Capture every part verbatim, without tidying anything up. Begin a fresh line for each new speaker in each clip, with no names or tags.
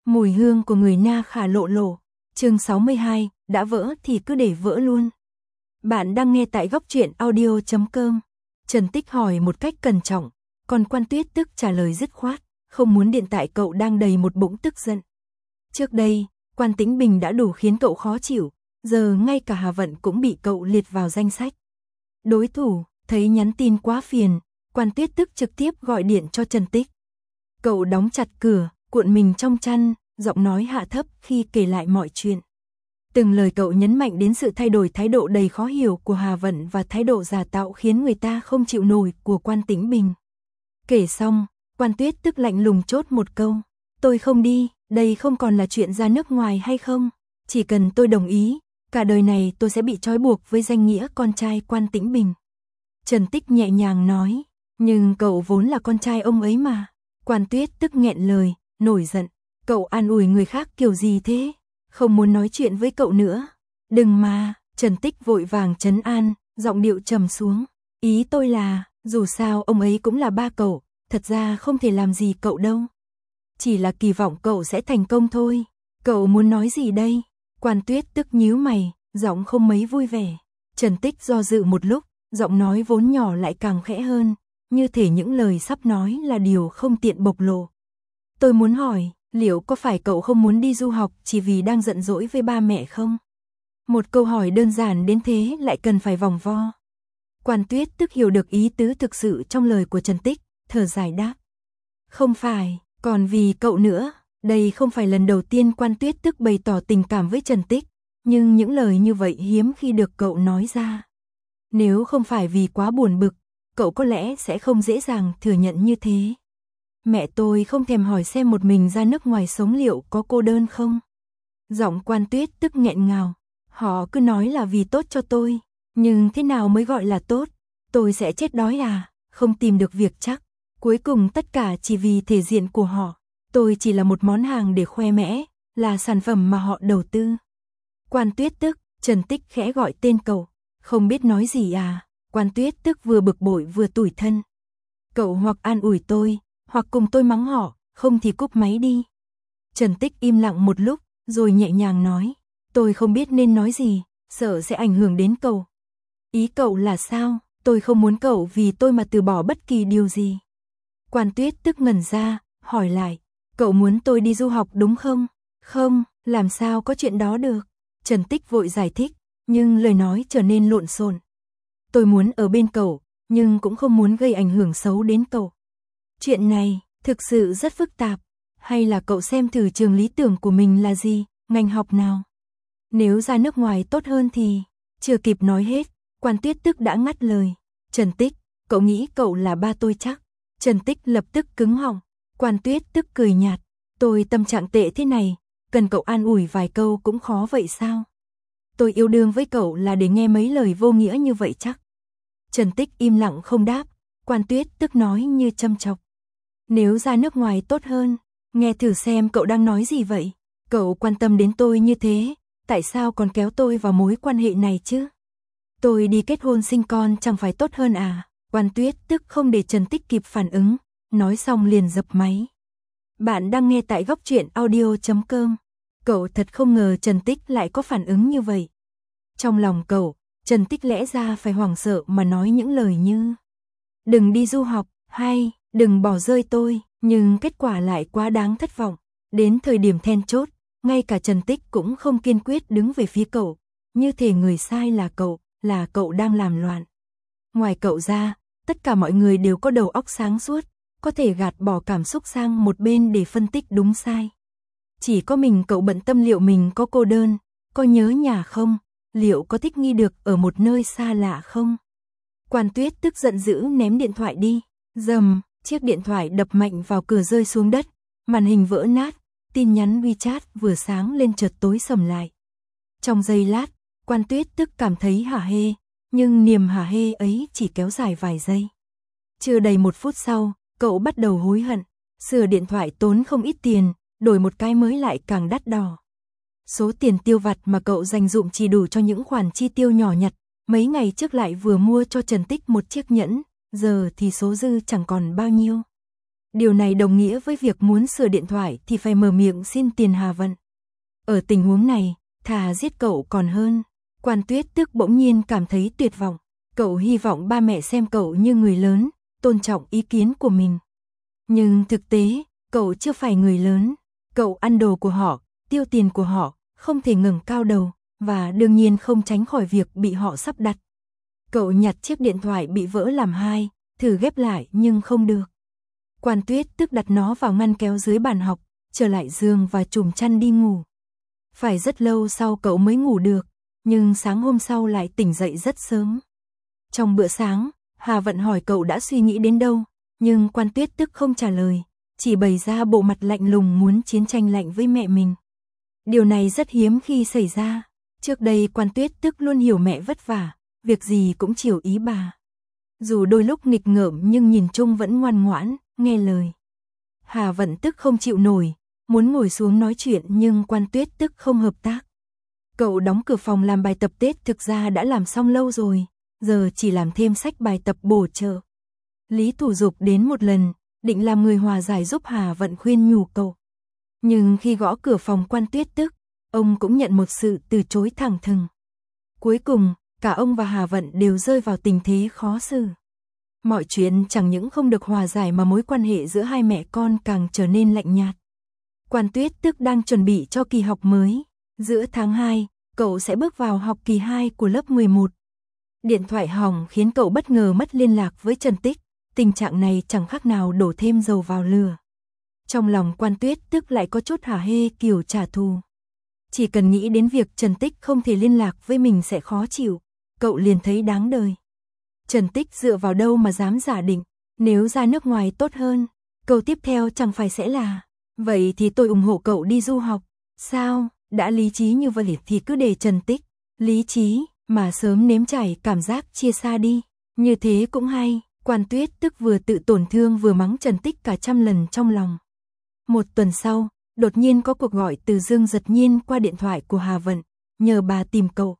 Mùi hương của người Na Khả lộ lộ. Chương sáu mươi hai, đã vỡ thì cứ để vỡ luôn. Bạn đang nghe tại góc truyện audio chấm com. Trần Tích hỏi một cách cẩn trọng, còn Quan Tuyết Tức trả lời dứt khoát, không muốn điện tại cậu đang đầy một bụng tức giận. Trước đây, Quan Tĩnh Bình đã đủ khiến cậu khó chịu, giờ ngay cả Hà Vận cũng bị cậu liệt vào danh sách đối thủ. Thấy nhắn tin quá phiền, Quan Tuyết Tức trực tiếp gọi điện cho Trần Tích. Cậu đóng chặt cửa, cuộn mình trong chăn, giọng nói hạ thấp khi kể lại mọi chuyện. Từng lời cậu nhấn mạnh đến sự thay đổi thái độ đầy khó hiểu của Hà Vận và thái độ giả tạo khiến người ta không chịu nổi của Quan Tĩnh Bình. Kể xong, Quan Tuyết Tức lạnh lùng chốt một câu. Tôi không đi, đây không còn là chuyện ra nước ngoài hay không. Chỉ cần tôi đồng ý, cả đời này tôi sẽ bị trói buộc với danh nghĩa con trai Quan Tĩnh Bình. Trần Tích nhẹ nhàng nói, nhưng cậu vốn là con trai ông ấy mà. Quan Tuyết Tức nghẹn lời, nổi giận. Cậu an ủi người khác kiểu gì thế? Không muốn nói chuyện với cậu nữa. Đừng mà, Trần Tích vội vàng trấn an, giọng điệu trầm xuống. Ý tôi là, dù sao ông ấy cũng là ba cậu, thật ra không thể làm gì cậu đâu. Chỉ là kỳ vọng cậu sẽ thành công thôi. Cậu muốn nói gì đây? Quan Tuyết Tức nhíu mày, giọng không mấy vui vẻ. Trần Tích do dự một lúc, giọng nói vốn nhỏ lại càng khẽ hơn, như thể những lời sắp nói là điều không tiện bộc lộ. Tôi muốn hỏi, liệu có phải cậu không muốn đi du học chỉ vì đang giận dỗi với ba mẹ không? Một câu hỏi đơn giản đến thế lại cần phải vòng vo. Quan Tuyết Tức hiểu được ý tứ thực sự trong lời của Trần Tích, thở dài đáp. Không phải, còn vì cậu nữa. Đây không phải lần đầu tiên Quan Tuyết Tức bày tỏ tình cảm với Trần Tích, nhưng những lời như vậy hiếm khi được cậu nói ra. Nếu không phải vì quá buồn bực, cậu có lẽ sẽ không dễ dàng thừa nhận như thế. Mẹ tôi không thèm hỏi xem một mình ra nước ngoài sống liệu có cô đơn không. Giọng Quan Tuyết Tức nghẹn ngào. Họ cứ nói là vì tốt cho tôi, nhưng thế nào mới gọi là tốt? Tôi sẽ chết đói à? Không tìm được việc chắc. Cuối cùng tất cả chỉ vì thể diện của họ. Tôi chỉ là một món hàng để khoe mẽ, là sản phẩm mà họ đầu tư. Quan Tuyết Tức, Trần Tích khẽ gọi tên cậu. Không biết nói gì à? Quan Tuyết Tức vừa bực bội vừa tủi thân. Cậu hoặc an ủi tôi, hoặc cùng tôi mắng họ, không thì cúp máy đi. Trần Tích im lặng một lúc, rồi nhẹ nhàng nói. Tôi không biết nên nói gì, sợ sẽ ảnh hưởng đến cậu. Ý cậu là sao? Tôi không muốn cậu vì tôi mà từ bỏ bất kỳ điều gì. Quan Tuyết Tức ngẩn ra, hỏi lại. Cậu muốn tôi đi du học đúng không? Không, làm sao có chuyện đó được. Trần Tích vội giải thích, nhưng lời nói trở nên lộn xộn. Tôi muốn ở bên cậu, nhưng cũng không muốn gây ảnh hưởng xấu đến cậu. Chuyện này, thực sự rất phức tạp. Hay là cậu xem thử trường lý tưởng của mình là gì, ngành học nào? Nếu ra nước ngoài tốt hơn thì... Chưa kịp nói hết, Quan Tuyết Tức đã ngắt lời. Trần Tích, cậu nghĩ cậu là ba tôi chắc? Trần Tích lập tức cứng họng. Quan Tuyết Tức cười nhạt. Tôi tâm trạng tệ thế này, cần cậu an ủi vài câu cũng khó vậy sao? Tôi yêu đương với cậu là để nghe mấy lời vô nghĩa như vậy chắc? Trần Tích im lặng không đáp. Quan Tuyết Tức nói như châm chọc. Nếu ra nước ngoài tốt hơn, nghe thử xem cậu đang nói gì vậy? Cậu quan tâm đến tôi như thế, tại sao còn kéo tôi vào mối quan hệ này chứ? Tôi đi kết hôn sinh con chẳng phải tốt hơn à? Quan Tuyết Tức không để Trần Tích kịp phản ứng, nói xong liền dập máy. Bạn đang nghe tại góc truyện audio chấm com. Cậu thật không ngờ Trần Tích lại có phản ứng như vậy. Trong lòng cậu, Trần Tích lẽ ra phải hoảng sợ mà nói những lời như đừng đi du học, hay đừng bỏ rơi tôi, nhưng kết quả lại quá đáng thất vọng. Đến thời điểm then chốt, ngay cả Trần Tích cũng không kiên quyết đứng về phía cậu, như thể người sai là cậu, là cậu đang làm loạn. Ngoài cậu ra, tất cả mọi người đều có đầu óc sáng suốt, có thể gạt bỏ cảm xúc sang một bên để phân tích đúng sai. Chỉ có mình cậu bận tâm liệu mình có cô đơn, có nhớ nhà không, liệu có thích nghi được ở một nơi xa lạ không. Quan Tuyết Tức giận dữ ném điện thoại đi. Dầm, chiếc điện thoại đập mạnh vào cửa rơi xuống đất, màn hình vỡ nát, tin nhắn WeChat vừa sáng lên chợt tối sầm lại. Trong giây lát, Quan Tuyết Tức cảm thấy hả hê, nhưng niềm hả hê ấy chỉ kéo dài vài giây. Chưa đầy một phút sau, cậu bắt đầu hối hận. Sửa điện thoại tốn không ít tiền, đổi một cái mới lại càng đắt đỏ. Số tiền tiêu vặt mà cậu dành dụm chỉ đủ cho những khoản chi tiêu nhỏ nhặt. Mấy ngày trước lại vừa mua cho Trần Tích một chiếc nhẫn, giờ thì số dư chẳng còn bao nhiêu. Điều này đồng nghĩa với việc muốn sửa điện thoại thì phải mở miệng xin tiền Hà Vận. Ở tình huống này, thà giết cậu còn hơn. Quan Tuyết Tức bỗng nhiên cảm thấy tuyệt vọng. Cậu hy vọng ba mẹ xem cậu như người lớn, tôn trọng ý kiến của mình. Nhưng thực tế, cậu chưa phải người lớn. Cậu ăn đồ của họ, tiêu tiền của họ, không thể ngẩng cao đầu, và đương nhiên không tránh khỏi việc bị họ sắp đặt. Cậu nhặt chiếc điện thoại bị vỡ làm hai, thử ghép lại nhưng không được. Quan Tuyết Tức đặt nó vào ngăn kéo dưới bàn học, trở lại giường và trùm chăn đi ngủ. Phải rất lâu sau cậu mới ngủ được, nhưng sáng hôm sau lại tỉnh dậy rất sớm. Trong bữa sáng, Hà Vận hỏi cậu đã suy nghĩ đến đâu, nhưng Quan Tuyết Tức không trả lời, chỉ bày ra bộ mặt lạnh lùng muốn chiến tranh lạnh với mẹ mình. Điều này rất hiếm khi xảy ra. Trước đây Quan Tuyết Tức luôn hiểu mẹ vất vả, việc gì cũng chiều ý bà. Dù đôi lúc nghịch ngợm nhưng nhìn chung vẫn ngoan ngoãn, nghe lời. Hà Vận tức không chịu nổi, muốn ngồi xuống nói chuyện nhưng Quan Tuyết Tức không hợp tác. Cậu đóng cửa phòng làm bài tập Tết thực ra đã làm xong lâu rồi, giờ chỉ làm thêm sách bài tập bổ trợ. Lý Thủ Dục đến một lần, định làm người hòa giải giúp Hà Vận khuyên nhủ cậu. Nhưng khi gõ cửa phòng Quan Tuyết Tức, ông cũng nhận một sự từ chối thẳng thừng. Cuối cùng, cả ông và Hà Vận đều rơi vào tình thế khó xử. Mọi chuyện chẳng những không được hòa giải mà mối quan hệ giữa hai mẹ con càng trở nên lạnh nhạt. Quan Tuyết Tức đang chuẩn bị cho kỳ học mới. Giữa tháng hai, cậu sẽ bước vào học kỳ hai của lớp mười một. Điện thoại hỏng khiến cậu bất ngờ mất liên lạc với Trần Tích. Tình trạng này chẳng khác nào đổ thêm dầu vào lửa. Trong lòng Quan Tuyết Tức lại có chút hả hê kiểu trả thù. Chỉ cần nghĩ đến việc Trần Tích không thể liên lạc với mình sẽ khó chịu, cậu liền thấy đáng đời. Trần Tích dựa vào đâu mà dám giả định, nếu ra nước ngoài tốt hơn, câu tiếp theo chẳng phải sẽ là, vậy thì tôi ủng hộ cậu đi du học. Sao, đã lý trí như vậy thì cứ để Trần Tích, lý trí, mà sớm nếm trải cảm giác chia xa đi, như thế cũng hay. Quan Tuyết Tức vừa tự tổn thương vừa mắng Trần Tích cả trăm lần trong lòng. Một tuần sau, đột nhiên có cuộc gọi từ Dương Giật Nhiên qua điện thoại của Hà Vận, nhờ bà tìm cậu.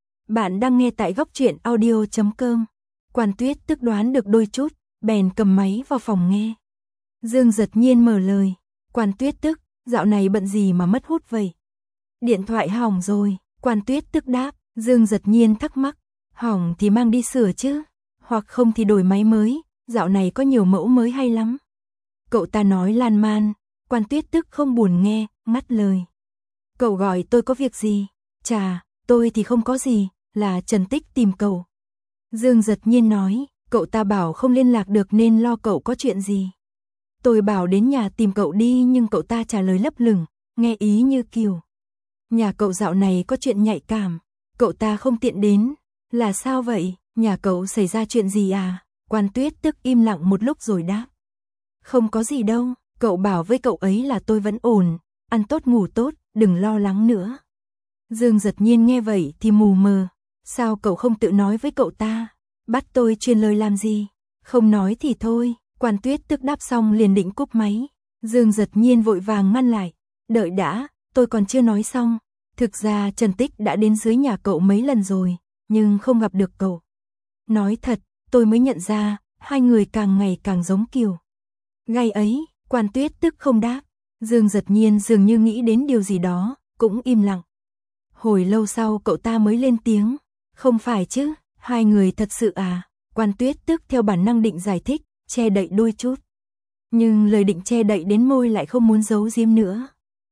Bạn đang nghe tại góc truyện audio chấm com. Quan Tuyết Tức đoán được đôi chút, bèn cầm máy vào phòng nghe. Dương Giật Nhiên mở lời. Quan Tuyết Tức, dạo này bận gì mà mất hút vậy? Điện thoại hỏng rồi. Quan Tuyết Tức đáp. Dương Giật Nhiên thắc mắc. Hỏng thì mang đi sửa chứ, hoặc không thì đổi máy mới, dạo này có nhiều mẫu mới hay lắm. Cậu ta nói lan man. Quan Tuyết Tức không buồn nghe, ngắt lời. Cậu gọi tôi có việc gì? Chà, tôi thì không có gì, là Trần Tích tìm cậu. Dương Giật Nhiên nói, cậu ta bảo không liên lạc được nên lo cậu có chuyện gì. Tôi bảo đến nhà tìm cậu đi nhưng cậu ta trả lời lấp lửng, nghe ý như kiểu. Nhà cậu dạo này có chuyện nhạy cảm, cậu ta không tiện đến. Là sao vậy, nhà cậu xảy ra chuyện gì à? Quan Tuyết Tức im lặng một lúc rồi đáp. Không có gì đâu, cậu bảo với cậu ấy là tôi vẫn ổn, ăn tốt ngủ tốt, đừng lo lắng nữa. Dương Giật Nhiên nghe vậy thì mù mờ. Sao cậu không tự nói với cậu ta? Bắt tôi truyền lời làm gì? Không nói thì thôi. Quan Tuyết Tức đáp xong liền định cúp máy. Dương Giật Nhiên vội vàng ngăn lại. Đợi đã, tôi còn chưa nói xong. Thực ra Trần Tích đã đến dưới nhà cậu mấy lần rồi, nhưng không gặp được cậu. Nói thật, tôi mới nhận ra, hai người càng ngày càng giống kiểu. Ngày ấy, Quan Tuyết Tức không đáp. Dương Giật Nhiên dường như nghĩ đến điều gì đó, cũng im lặng. Hồi lâu sau cậu ta mới lên tiếng. Không phải chứ, hai người thật sự à? Quan Tuyết Tức theo bản năng định giải thích, che đậy đôi chút. Nhưng lời định che đậy đến môi lại không muốn giấu giếm nữa.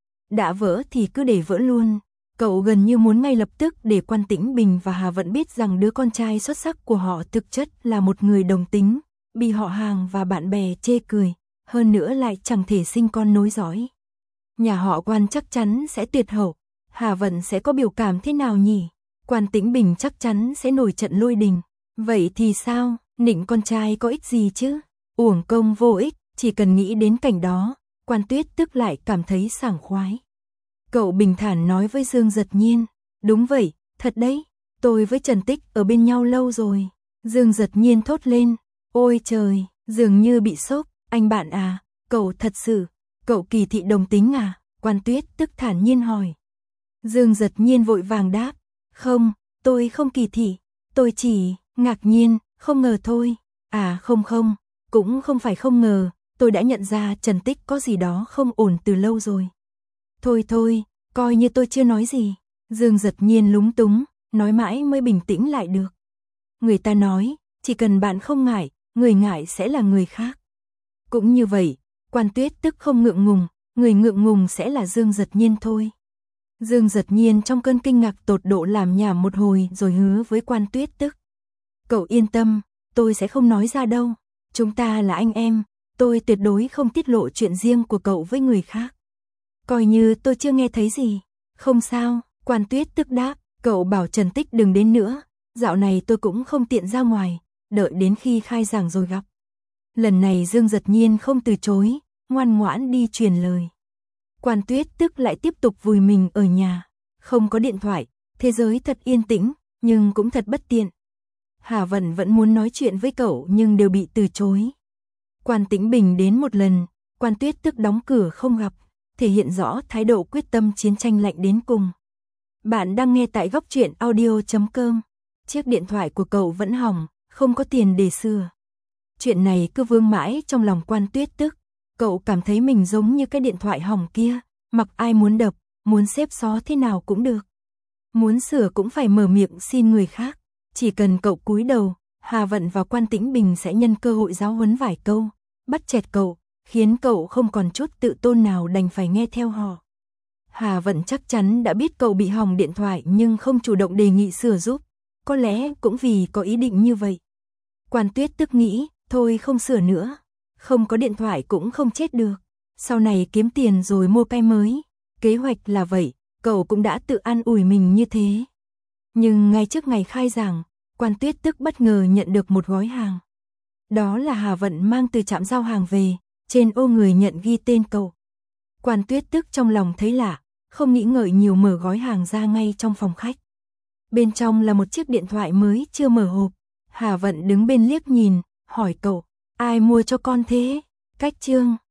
Đã vỡ thì cứ để vỡ luôn. Cậu gần như muốn ngay lập tức để Quan Tĩnh Bình và Hà Vận biết rằng đứa con trai xuất sắc của họ thực chất là một người đồng tính, bị họ hàng và bạn bè chê cười, hơn nữa lại chẳng thể sinh con nối dõi. Nhà họ Quan chắc chắn sẽ tuyệt hậu. Hà Vận sẽ có biểu cảm thế nào nhỉ? Quan Tĩnh Bình chắc chắn sẽ nổi trận lôi đình. Vậy thì sao? Nịnh con trai có ích gì chứ? Uổng công vô ích, chỉ cần nghĩ đến cảnh đó, Quan Tuyết Tức lại cảm thấy sảng khoái. Cậu bình thản nói với Dương Giật Nhiên. Đúng vậy, thật đấy, tôi với Trần Tích ở bên nhau lâu rồi. Dương Giật Nhiên thốt lên. Ôi trời, dường như bị sốc. Anh bạn à, cậu thật sự, cậu kỳ thị đồng tính à? Quan Tuyết Tức thản nhiên hỏi. Dương Giật Nhiên vội vàng đáp. Không, tôi không kỳ thị, tôi chỉ ngạc nhiên, không ngờ thôi. À không không, cũng không phải không ngờ, tôi đã nhận ra Trần Tích có gì đó không ổn từ lâu rồi. Thôi thôi, coi như tôi chưa nói gì. Dương Giật Nhiên lúng túng, nói mãi mới bình tĩnh lại được. Người ta nói, chỉ cần bạn không ngại, người ngại sẽ là người khác. Cũng như vậy, Quan Tuyết Tức không ngượng ngùng, người ngượng ngùng sẽ là Dương Giật Nhiên thôi. Dương Giật Nhiên trong cơn kinh ngạc tột độ làm nhảm một hồi rồi hứa với Quan Tuyết Tức. Cậu yên tâm, tôi sẽ không nói ra đâu. Chúng ta là anh em, tôi tuyệt đối không tiết lộ chuyện riêng của cậu với người khác. Coi như tôi chưa nghe thấy gì. Không sao, Quan Tuyết Tức đáp, cậu bảo Trần Tích đừng đến nữa. Dạo này tôi cũng không tiện ra ngoài, đợi đến khi khai giảng rồi gặp. Lần này Dương Giật Nhiên không từ chối, ngoan ngoãn đi truyền lời. Quan Tuyết Tức lại tiếp tục vùi mình ở nhà, không có điện thoại, thế giới thật yên tĩnh, nhưng cũng thật bất tiện. Hà Vận vẫn muốn nói chuyện với cậu nhưng đều bị từ chối. Quan Tĩnh Bình đến một lần, Quan Tuyết Tức đóng cửa không gặp, thể hiện rõ thái độ quyết tâm chiến tranh lạnh đến cùng. Bạn đang nghe tại góc truyện audio chấm com. Chiếc điện thoại của cậu vẫn hỏng, không có tiền để sửa. Chuyện này cứ vương mãi trong lòng Quan Tuyết Tức. Cậu cảm thấy mình giống như cái điện thoại hỏng kia, mặc ai muốn đập, muốn xếp xó thế nào cũng được. Muốn sửa cũng phải mở miệng xin người khác. Chỉ cần cậu cúi đầu, Hà Vận và Quan Tĩnh Bình sẽ nhân cơ hội giáo huấn vài câu, bắt chẹt cậu, khiến cậu không còn chút tự tôn nào đành phải nghe theo họ. Hà Vận chắc chắn đã biết cậu bị hỏng điện thoại nhưng không chủ động đề nghị sửa giúp. Có lẽ cũng vì có ý định như vậy. Quan Tuyết Tức nghĩ, thôi không sửa nữa. Không có điện thoại cũng không chết được. Sau này kiếm tiền rồi mua cái mới. Kế hoạch là vậy, cậu cũng đã tự an ủi mình như thế. Nhưng ngay trước ngày khai giảng, Quan Tuyết Tức bất ngờ nhận được một gói hàng. Đó là Hà Vận mang từ trạm giao hàng về, trên ô người nhận ghi tên cậu. Quan Tuyết Tức trong lòng thấy lạ, không nghĩ ngợi nhiều mở gói hàng ra ngay trong phòng khách. Bên trong là một chiếc điện thoại mới chưa mở hộp. Hà Vận đứng bên liếc nhìn, hỏi cậu, ai mua cho con thế? Cách chương